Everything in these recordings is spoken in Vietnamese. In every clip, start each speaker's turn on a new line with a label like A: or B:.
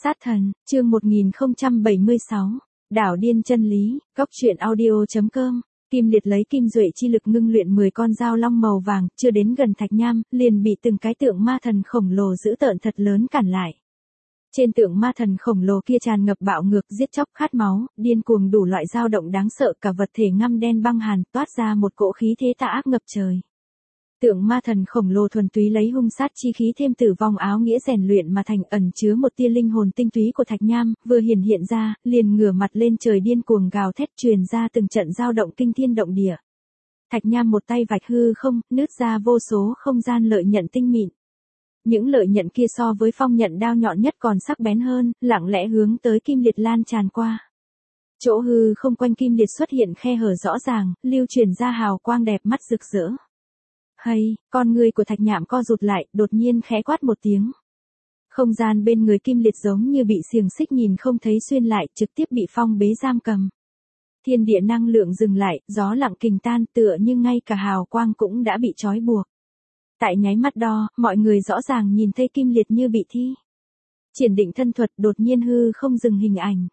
A: Sát thần, chương 1076, đảo điên chân lý, góc truyện audio.com. Kim Liệt lấy kim duệ chi lực ngưng luyện 10 con dao long màu vàng, chưa đến gần thạch nham, liền bị từng cái tượng ma thần khổng lồ dữ tợn thật lớn cản lại. Trên tượng ma thần khổng lồ kia tràn ngập bạo ngược, giết chóc, khát máu, điên cuồng đủ loại dao động đáng sợ, cả vật thể ngăm đen băng hàn, toát ra một cỗ khí thế tà ác ngập trời. Tượng ma thần khổng lồ thuần túy lấy hung sát chi khí thêm tử vong áo nghĩa rèn luyện mà thành, ẩn chứa một tia linh hồn tinh túy của thạch nham, vừa hiện ra, liền ngửa mặt lên trời điên cuồng gào thét, truyền ra từng trận dao động kinh thiên động địa. Thạch nham một tay vạch hư không, nứt ra vô số không gian lợi nhận tinh mịn. Những lợi nhận kia so với phong nhận đao nhọn nhất còn sắc bén hơn, lặng lẽ hướng tới Kim Liệt lan tràn qua. Chỗ hư không quanh Kim Liệt xuất hiện khe hở rõ ràng, lưu truyền ra hào quang đẹp mắt rực rỡ. Hay, con người của thạch nham co rụt lại, đột nhiên khẽ quát một tiếng. Không gian bên người Kim Liệt giống như bị xiềng xích nhìn không thấy xuyên lại, trực tiếp bị phong bế giam cầm. Thiên địa năng lượng dừng lại, gió lặng kình tan, tựa như ngay cả hào quang cũng đã bị trói buộc. Tại nháy mắt đó, mọi người rõ ràng nhìn thấy Kim Liệt như bị thi triển định thân thuật, đột nhiên hư không dừng hình ảnh.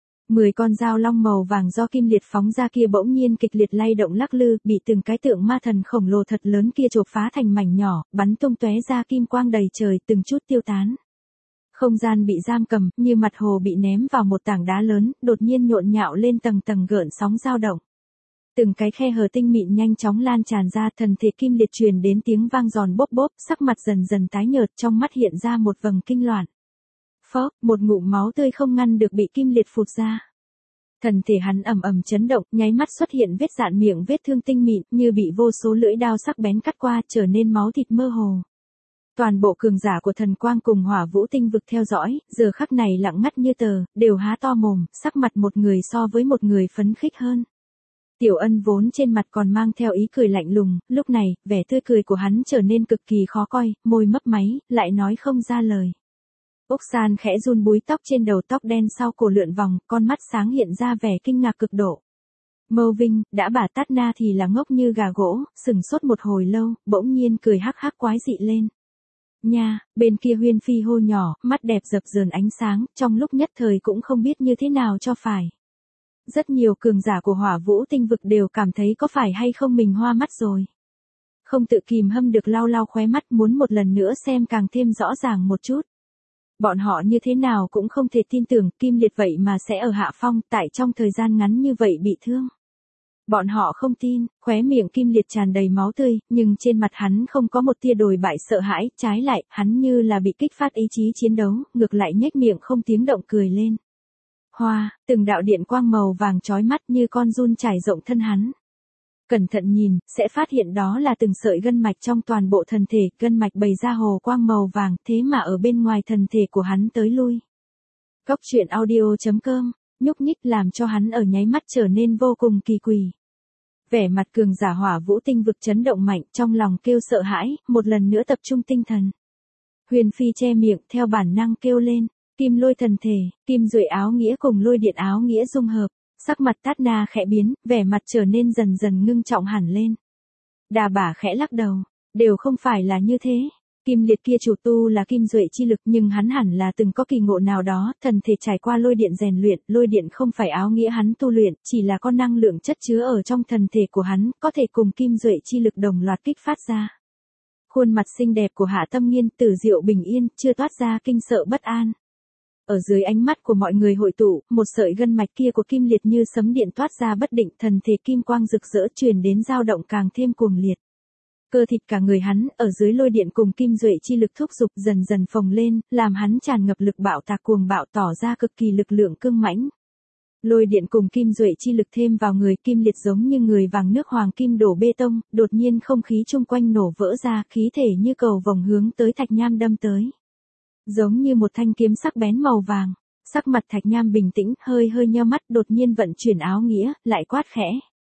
A: 10 con dao long màu vàng do Kim Liệt phóng ra kia bỗng nhiên kịch liệt lay động lắc lư, bị từng cái tượng ma thần khổng lồ thật lớn kia chộp phá thành mảnh nhỏ, bắn tung tóe ra kim quang đầy trời, từng chút tiêu tán. Không gian bị giam cầm, như mặt hồ bị ném vào một tảng đá lớn, đột nhiên nhộn nhạo lên tầng tầng gợn sóng dao động. Từng cái khe hở tinh mịn nhanh chóng lan tràn ra, thần thể Kim Liệt truyền đến tiếng vang giòn bốp bốp, sắc mặt dần dần tái nhợt, trong mắt hiện ra một vầng kinh loạn. Phốc, một ngụm máu tươi không ngăn được bị Kim Liệt phụt ra. Thần thể hắn ầm ầm chấn động, nháy mắt xuất hiện vết rạn miệng, vết thương tinh mịn, như bị vô số lưỡi đao sắc bén cắt qua, trở nên máu thịt mơ hồ. Toàn bộ cường giả của thần quang cùng hỏa vũ tinh vực theo dõi, giờ khắc này lặng ngắt như tờ, đều há to mồm, sắc mặt một người so với một người phấn khích hơn. Tiểu Ân vốn trên mặt còn mang theo ý cười lạnh lùng, lúc này, vẻ tươi cười của hắn trở nên cực kỳ khó coi, môi mấp máy, lại nói không ra lời. Úc San khẽ run búi tóc trên đầu, tóc đen sau cổ lượn vòng, con mắt sáng hiện ra vẻ kinh ngạc cực độ. Mâu Vinh, đã bà Tát Na thì là ngốc như gà gỗ, sừng sốt một hồi lâu, bỗng nhiên cười hắc hắc quái dị lên. Nha, bên kia Huyên Phi hô nhỏ, mắt đẹp dập dờn ánh sáng, trong lúc nhất thời cũng không biết như thế nào cho phải. Rất nhiều cường giả của hỏa vũ tinh vực đều cảm thấy có phải hay không mình hoa mắt rồi. Không tự kìm hâm được lau lau khóe mắt, muốn một lần nữa xem càng thêm rõ ràng một chút. Bọn họ như thế nào cũng không thể tin tưởng Kim Liệt vậy mà sẽ ở hạ phong, tại trong thời gian ngắn như vậy bị thương. Bọn họ không tin, khóe miệng Kim Liệt tràn đầy máu tươi, nhưng trên mặt hắn không có một tia đồi bại sợ hãi, trái lại, hắn như là bị kích phát ý chí chiến đấu, ngược lại nhếch miệng không tiếng động cười lên. Hoa, từng đạo điện quang màu vàng chói mắt như con giun trải rộng thân hắn. Cẩn thận nhìn, sẽ phát hiện đó là từng sợi gân mạch trong toàn bộ thân thể, gân mạch bày ra hồ quang màu vàng, thế mà ở bên ngoài thân thể của hắn tới lui. Góc truyện audio.com, nhúc nhích làm cho hắn ở nháy mắt trở nên vô cùng kỳ quỳ. Vẻ mặt cường giả hỏa vũ tinh vực chấn động mạnh, trong lòng kêu sợ hãi, một lần nữa tập trung tinh thần. Huyền Phi che miệng, theo bản năng kêu lên, kim lôi thần thể, kim duệ áo nghĩa cùng lôi điện áo nghĩa dung hợp. Sắc mặt Tát Na khẽ biến, vẻ mặt trở nên dần dần ngưng trọng hẳn lên. Đà Bả khẽ lắc đầu, đều không phải là như thế. Kim Liệt kia chủ tu là kim duệ chi lực, nhưng hắn hẳn là từng có kỳ ngộ nào đó, thần thể trải qua lôi điện rèn luyện, lôi điện không phải áo nghĩa hắn tu luyện, chỉ là có năng lượng chất chứa ở trong thần thể của hắn, có thể cùng kim duệ chi lực đồng loạt kích phát ra. Khuôn mặt xinh đẹp của Hạ Tâm Nghiên Tử diệu bình yên, chưa toát ra kinh sợ bất an. Ở dưới ánh mắt của mọi người hội tụ, một sợi gân mạch kia của Kim Liệt như sấm điện toát ra bất định, thần thể kim quang rực rỡ truyền đến dao động càng thêm cuồng liệt. Cơ thịt cả người hắn, ở dưới lôi điện cùng kim duệ chi lực thúc giục dần dần phồng lên, làm hắn tràn ngập lực bạo tạc cuồng bạo, tỏ ra cực kỳ lực lượng cương mãnh. Lôi điện cùng kim duệ chi lực thêm vào người Kim Liệt giống như người vàng nước hoàng kim đổ bê tông, đột nhiên không khí chung quanh nổ vỡ ra, khí thể như cầu vồng hướng tới thạch nham đâm tới. Giống như một thanh kiếm sắc bén màu vàng, sắc mặt thạch nham bình tĩnh, hơi nheo mắt, đột nhiên vận chuyển áo nghĩa, lại quát khẽ.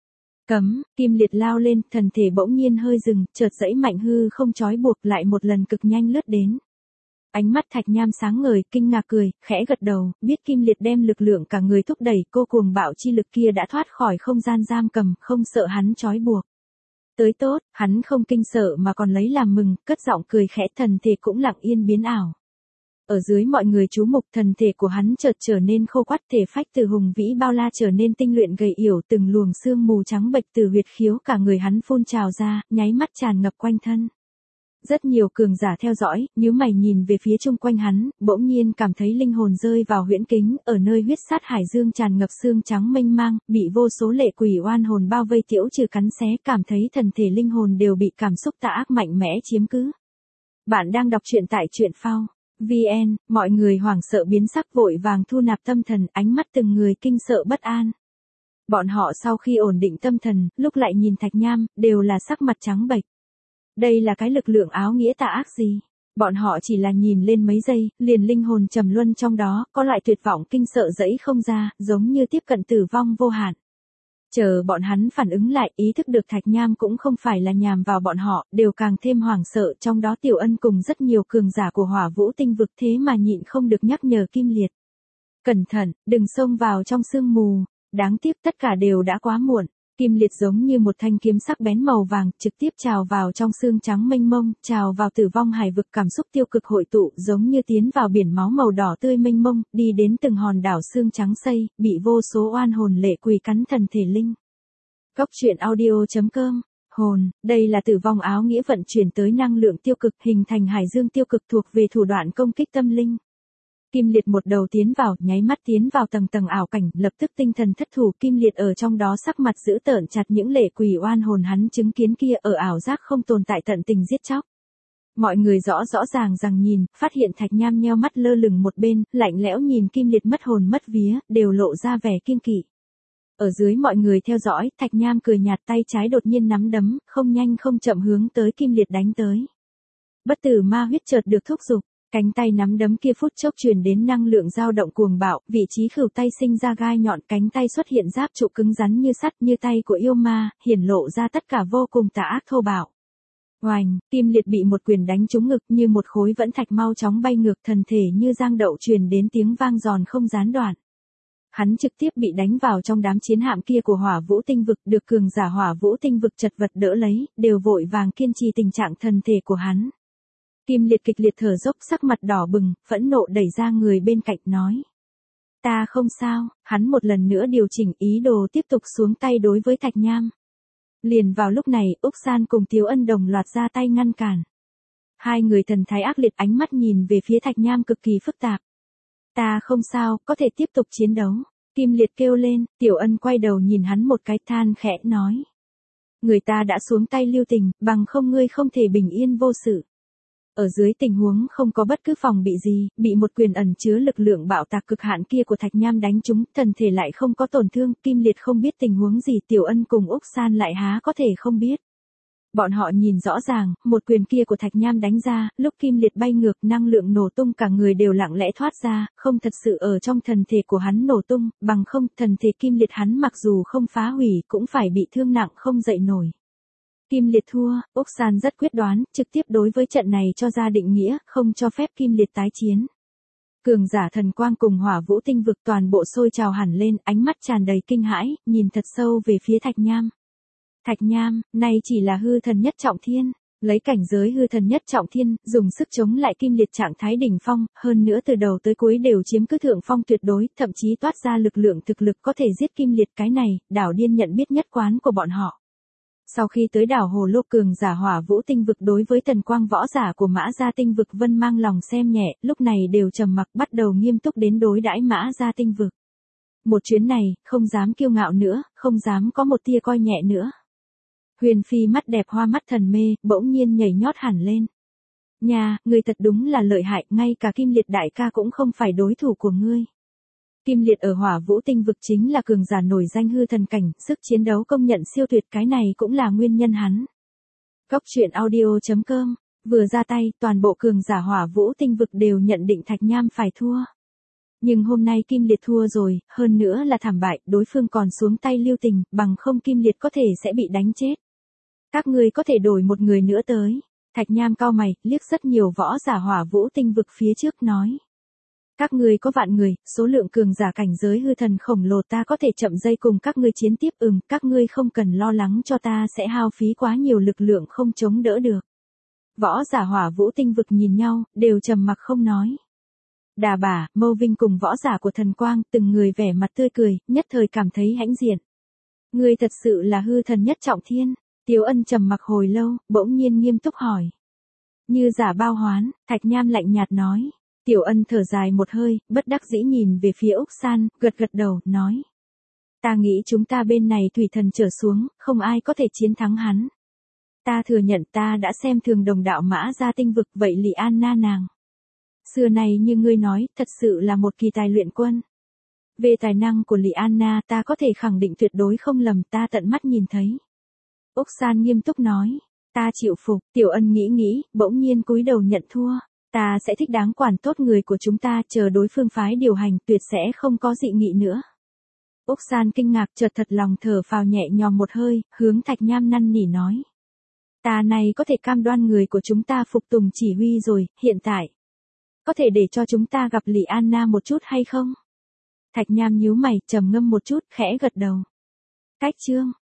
A: Cấm, Kim Liệt lao lên, thần thể bỗng nhiên hơi dừng, chợt giãy mạnh hư không trói buộc, lại một lần cực nhanh lướt đến. Ánh mắt thạch nham sáng ngời, kinh ngạc cười, khẽ gật đầu, biết Kim Liệt đem lực lượng cả người thúc đẩy, cô cuồng bạo chi lực kia đã thoát khỏi không gian giam cầm, không sợ hắn trói buộc. Tới tốt, hắn không kinh sợ mà còn lấy làm mừng, cất giọng cười khẽ, thần thể cũng lặng yên biến ảo. Ở dưới mọi người chú mục, thần thể của hắn chợt trở nên khô quắt, thể phách từ hùng vĩ bao la trở nên tinh luyện gầy yểu, từng luồng sương mù trắng bệch từ huyệt khiếu cả người hắn phun trào ra, nháy mắt tràn ngập quanh thân. Rất nhiều cường giả theo dõi, nhíu mày nhìn về phía chung quanh hắn, bỗng nhiên cảm thấy linh hồn rơi vào huyễn kính, ở nơi huyết sát hải dương tràn ngập xương trắng mênh mang, bị vô số lệ quỷ oan hồn bao vây tiễu trừ cắn xé, cảm thấy thần thể linh hồn đều bị cảm xúc tà ác mạnh mẽ chiếm cứ. Bạn đang đọc truyện tại truyện phao VN, mọi người hoảng sợ biến sắc vội vàng thu nạp tâm thần, ánh mắt từng người kinh sợ bất an. Bọn họ sau khi ổn định tâm thần, lúc lại nhìn Thạch Nham, đều là sắc mặt trắng bệch. Đây là cái lực lượng áo nghĩa tà ác gì? Bọn họ chỉ là nhìn lên mấy giây, liền linh hồn trầm luân trong đó, có loại tuyệt vọng kinh sợ dẫy không ra, giống như tiếp cận tử vong vô hạn. Chờ bọn hắn phản ứng lại, ý thức được Thạch Nham cũng không phải là nhằm vào bọn họ, đều càng thêm hoảng sợ, trong đó Tiểu Ân cùng rất nhiều cường giả của Hỏa Vũ Tinh vực thế mà nhịn không được nhắc nhở Kim Liệt. Cẩn thận, đừng xông vào trong sương mù, đáng tiếc tất cả đều đã quá muộn. Kim Liệt giống như một thanh kiếm sắc bén màu vàng, trực tiếp trào vào trong xương trắng mênh mông, trào vào tử vong hải vực, cảm xúc tiêu cực hội tụ, giống như tiến vào biển máu màu đỏ tươi mênh mông, đi đến từng hòn đảo xương trắng xây, bị vô số oan hồn lệ quỷ cắn thần thể linh. Góc truyện audio.com. Hồn, đây là tử vong áo nghĩa vận chuyển tới năng lượng tiêu cực, hình thành hải dương tiêu cực thuộc về thủ đoạn công kích tâm linh. Kim Liệt một đầu tiến vào, nháy mắt tiến vào tầng tầng ảo cảnh, lập tức tinh thần thất thủ. Kim Liệt ở trong đó sắc mặt dữ tợn chặt những lệ quỷ oan hồn hắn chứng kiến kia, ở ảo giác không tồn tại tận tình giết chóc. Mọi người rõ ràng rằng nhìn, phát hiện Thạch Nham nheo mắt lơ lửng một bên, lạnh lẽo nhìn Kim Liệt mất hồn mất vía, đều lộ ra vẻ kiêng kỵ. Ở dưới mọi người theo dõi, Thạch Nham cười nhạt, tay trái đột nhiên nắm đấm, không nhanh không chậm hướng tới Kim Liệt đánh tới. Bất tử ma huyết chợt được thúc giục. Cánh tay nắm đấm kia phút chốc truyền đến năng lượng dao động cuồng bạo, vị trí khửu tay sinh ra gai nhọn, cánh tay xuất hiện giáp trụ cứng rắn như sắt, như tay của yêu ma, hiển lộ ra tất cả vô cùng tà ác thô bạo. Oành, Kim Liệt bị một quyền đánh trúng ngực, như một khối vẫn thạch mau chóng bay ngược, thần thể như giang đậu truyền đến tiếng vang giòn không gián đoạn. Hắn trực tiếp bị đánh vào trong đám chiến hạm kia của Hỏa Vũ Tinh vực, được cường giả Hỏa Vũ Tinh vực chật vật đỡ lấy, đều vội vàng kiên trì tình trạng thần thể của hắn. Kim Liệt kịch liệt thở dốc, sắc mặt đỏ bừng, phẫn nộ đẩy ra người bên cạnh nói. Ta không sao, hắn một lần nữa điều chỉnh ý đồ tiếp tục xuống tay đối với Thạch Nham. Liền vào lúc này, Úc San cùng Tiếu Ân đồng loạt ra tay ngăn cản. Hai người thần thái ác liệt, ánh mắt nhìn về phía Thạch Nham cực kỳ phức tạp. Ta không sao, có thể tiếp tục chiến đấu. Kim Liệt kêu lên, Tiểu Ân quay đầu nhìn hắn một cái, than khẽ nói. Người ta đã xuống tay lưu tình, bằng không ngươi không thể bình yên vô sự. Ở dưới tình huống không có bất cứ phòng bị gì, bị một quyền ẩn chứa lực lượng bạo tạc cực hạn kia của Thạch Nham đánh trúng, thần thể lại không có tổn thương, Kim Liệt không biết tình huống gì, Tiểu Ân cùng Úc San lại há có thể không biết. Bọn họ nhìn rõ ràng, một quyền kia của Thạch Nham đánh ra, lúc Kim Liệt bay ngược, năng lượng nổ tung, cả người đều lặng lẽ thoát ra, không thật sự ở trong thần thể của hắn nổ tung, bằng không, thần thể Kim Liệt hắn mặc dù không phá hủy, cũng phải bị thương nặng không dậy nổi. Kim Liệt thua, Úc San rất quyết đoán, trực tiếp đối với trận này cho ra định nghĩa, không cho phép Kim Liệt tái chiến. Cường giả thần quang cùng Hỏa Vũ Tinh vực toàn bộ sôi trào hẳn lên, ánh mắt tràn đầy kinh hãi, nhìn thật sâu về phía Thạch Nham. Thạch Nham, nay chỉ là hư thần nhất trọng thiên, lấy cảnh giới hư thần nhất trọng thiên, dùng sức chống lại Kim Liệt trạng thái đỉnh phong, hơn nữa từ đầu tới cuối đều chiếm cứ thượng phong tuyệt đối, thậm chí toát ra lực lượng thực lực có thể giết Kim Liệt, cái này, Đảo Điên nhận biết nhất quán của bọn họ. Sau khi tới đảo Hồ Lô, cường giả Hỏa Vũ Tinh vực đối với thần quang võ giả của Mã Gia Tinh vực Vân mang lòng xem nhẹ, lúc này đều trầm mặc, bắt đầu nghiêm túc đến đối đãi Mã Gia Tinh vực. Một chuyến này, không dám kiêu ngạo nữa, không dám có một tia coi nhẹ nữa. Huyền Phi mắt đẹp hoa mắt thần mê, bỗng nhiên nhảy nhót hẳn lên. Nhà, ngươi thật đúng là lợi hại, ngay cả Kim Liệt đại ca cũng không phải đối thủ của ngươi. Kim Liệt ở Hỏa Vũ Tinh vực chính là cường giả nổi danh hư thần cảnh, sức chiến đấu công nhận siêu tuyệt, cái này cũng là nguyên nhân hắn. Góc truyện audio.com, vừa ra tay, toàn bộ cường giả Hỏa Vũ Tinh vực đều nhận định Thạch Nham phải thua. Nhưng hôm nay Kim Liệt thua rồi, hơn nữa là thảm bại, đối phương còn xuống tay lưu tình, bằng không Kim Liệt có thể sẽ bị đánh chết. Các ngươi có thể đổi một người nữa tới. Thạch Nham cau mày, liếc rất nhiều võ giả Hỏa Vũ Tinh vực phía trước nói. Các ngươi có vạn người, số lượng cường giả cảnh giới hư thần khổng lồ, ta có thể chậm dây cùng các ngươi chiến tiếp, các ngươi không cần lo lắng cho ta sẽ hao phí quá nhiều lực lượng không chống đỡ được. Võ giả Hỏa Vũ Tinh vực nhìn nhau, đều trầm mặc không nói. Đà Bả, Mâu Vinh cùng võ giả của thần quang, từng người vẻ mặt tươi cười, nhất thời cảm thấy hãnh diện. Ngươi thật sự là hư thần nhất trọng thiên. Tiếu Ân trầm mặc hồi lâu, bỗng nhiên nghiêm túc hỏi. Như giả bao hoán, Thạch Nham lạnh nhạt nói. Tiểu Ân thở dài một hơi, bất đắc dĩ nhìn về phía Úc San, gật gật đầu, nói. Ta nghĩ chúng ta bên này thủy thần trở xuống, không ai có thể chiến thắng hắn. Ta thừa nhận ta đã xem thường đồng đạo Mã Gia tinh vực, vậy Lị Anna nàng. Xưa này như ngươi nói, thật sự là một kỳ tài luyện quân. Về tài năng của Lị Anna ta có thể khẳng định tuyệt đối không lầm, ta tận mắt nhìn thấy. Úc San nghiêm túc nói. Ta chịu phục. Tiểu Ân nghĩ nghĩ, bỗng nhiên cúi đầu nhận thua. Ta sẽ thích đáng quản tốt người của chúng ta, chờ đối phương phái điều hành, tuyệt sẽ không có dị nghị nữa. Úc San kinh ngạc, chợt thật lòng thở phào nhẹ nhõm một hơi, hướng Thạch Nham năn nỉ nói. Ta này có thể cam đoan người của chúng ta phục tùng chỉ huy rồi, hiện tại. Có thể để cho chúng ta gặp Lị Anna một chút hay không? Thạch Nham nhíu mày, trầm ngâm một chút, khẽ gật đầu. Cách chương.